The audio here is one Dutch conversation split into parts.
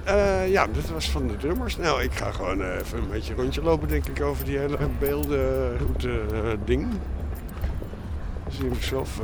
Ja, dit was van de drummers. Nou, ik ga gewoon even een beetje rondje lopen, denk ik, over die hele beeldenroute ding. Dan zie ik zelf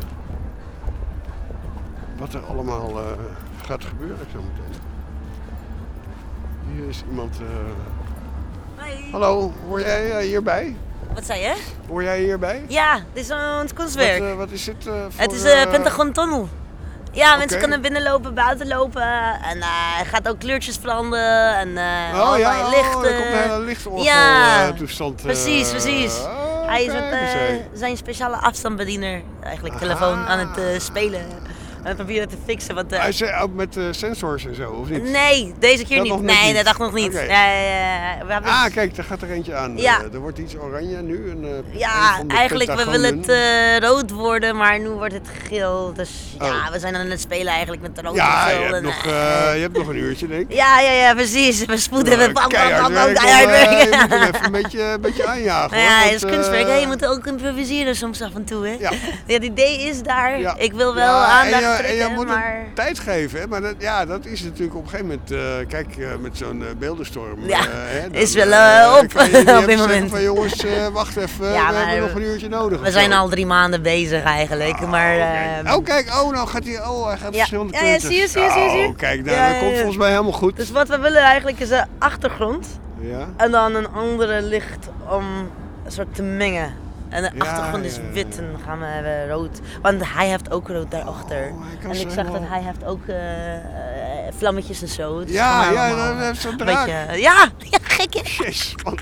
wat er allemaal gaat gebeuren zo meteen. Hier is iemand... Hoi. Hallo, hoor jij hierbij? Wat zei je? Hoor jij hierbij? Ja, dit is ons kunstwerk. Wat is dit voor... Het is Pentagon Tunnel. Ja, mensen kunnen binnenlopen, buiten lopen en hij gaat ook kleurtjes veranderen en allerlei lichten. Er komt een hele lichtorgel toestand. Precies. Hij is kijk met zijn speciale afstandsbediener, eigenlijk telefoon, aan het spelen. En het proberen te fixen. Want, hij is ook met sensors en zo, of niet? Nee, deze keer dat niet. Nee, dat dacht nog niet. Okay. We hebben... Kijk, daar gaat er eentje aan. Ja. Er wordt iets oranje nu. Ja, eigenlijk, we willen het rood worden, maar nu wordt het geel. Dus ja, we zijn aan het spelen eigenlijk met rood en geel. Je hebt nog een uurtje, denk ik. Ja, precies. We spoeden, we keihard werken. Je moet hem even een beetje aanjagen. Ja, het is kunstwerk. Je moet ook improviseren soms af en toe. Hè? Ja. Het idee is daar. Ja. Ik wil wel aandacht trekken, en je moet maar... tijd geven. Hè? Maar dat is natuurlijk op een gegeven moment... met zo'n beeldenstorm... is wel op dit moment. Van jongens, wacht even. We hebben nog een uurtje nodig. We zijn al 3 maanden bezig eigenlijk. Kijk. Nou gaat hij... hij gaat verschillende kleuren. Ja, zie je. Kijk, dat komt volgens mij helemaal goed. Dus wat we willen eigenlijk is een achtergrond. Ja. En dan een andere licht om een soort te mengen. En de achtergrond is wit en dan gaan we hebben rood. Want hij heeft ook rood daarachter. En ik zag dat hij heeft ook vlammetjes en zo. Dus dat heeft zo'n draak. Ja, gekje. Jezus, man.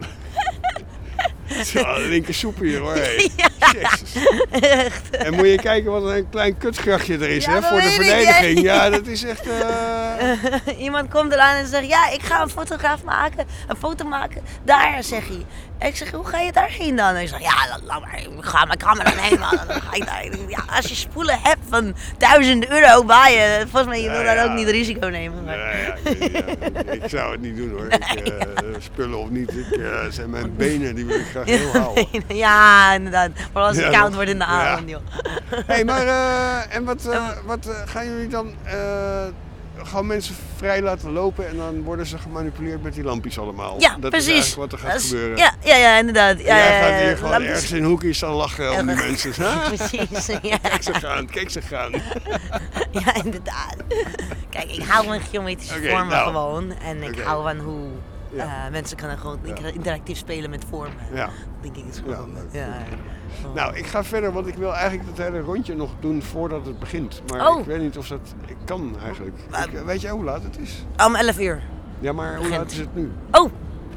Een linker soep hier hoor. Hey. Ja. Jezus. Echt. En moet je kijken wat een klein kutgrachtje er is voor de verdediging. Ja, dat is echt... Iemand komt eraan en zegt, ja, ik ga een foto maken. Daar, zeg hij. En ik zeg, hoe ga je daarheen dan? En ik zeg, ja, laat maar, ik ga mijn camera nemen. Dan ga ik daar. Ja, als je spoelen hebt van €1000 bij je, volgens mij, je wil daar ook niet risico nemen. Maar. Ik zou het niet doen hoor. Spullen of niet, zijn mijn benen, die wil ik graag heel houden. Ja, inderdaad. Vooral als het koud wordt in de avond, joh. Hé, maar en wat gaan jullie dan... gewoon mensen vrij laten lopen en dan worden ze gemanipuleerd met die lampjes allemaal. Ja, dat precies. is eigenlijk wat er gaat gebeuren. Ja, inderdaad. Jij gaat hier gewoon ergens in hoekjes staan lachen om die mensen. Precies, ja. Kijk ze gaan. Ja, inderdaad. Kijk, ik hou van geometrische vormen gewoon. En ik hou van hoe mensen kunnen gewoon interactief spelen met vormen. Ja. Dat denk ik is gewoon leuk. Nou, ik ga verder, want ik wil eigenlijk het hele rondje nog doen voordat het begint. Maar ik weet niet of dat... Ik kan eigenlijk. Weet jij hoe laat het is? Om 11 uur. Ja, maar hoe laat is het nu? Oh!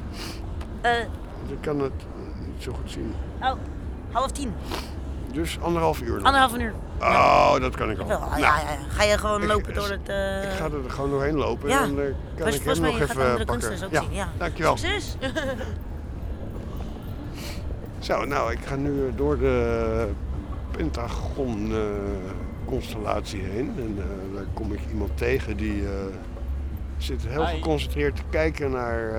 Ik kan het niet zo goed zien. Oh, 9:30. Dus 1,5 uur. 1,5 uur. Oh, dat kan ik al. Ja. Ga je gewoon lopen door het... Ik ga er gewoon doorheen lopen en dan kan ik hem nog even pakken. Ja, dankjewel. Succes! Zo, nou, ik ga nu door de Pentagon constellatie heen. En daar kom ik iemand tegen die zit heel geconcentreerd te kijken naar...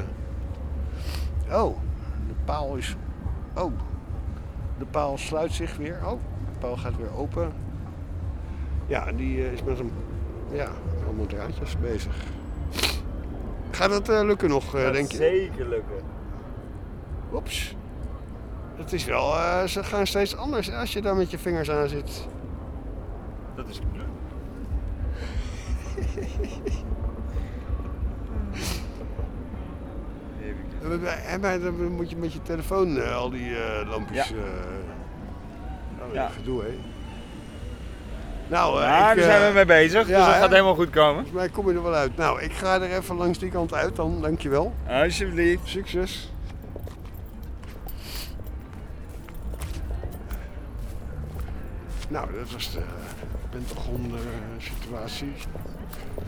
de paal is... Oh, de paal sluit zich weer. Oh, de paal gaat weer open. Ja, die is met allemaal draadjes bezig. Gaat het lukken nog, denk je? Zeker lukken. Oeps. Het is wel, ze gaan steeds anders als je daar met je vingers aan zit. Dat is Dan moet je met je telefoon al die lampjes... gedoe, hè? Nou, daar zijn we mee bezig, dus dat gaat helemaal goed komen. Volgens mij kom je er wel uit. Nou, ik ga er even langs die kant uit dan, dankjewel. Alsjeblieft. Succes. Nou, dat was de Pentagon situatie.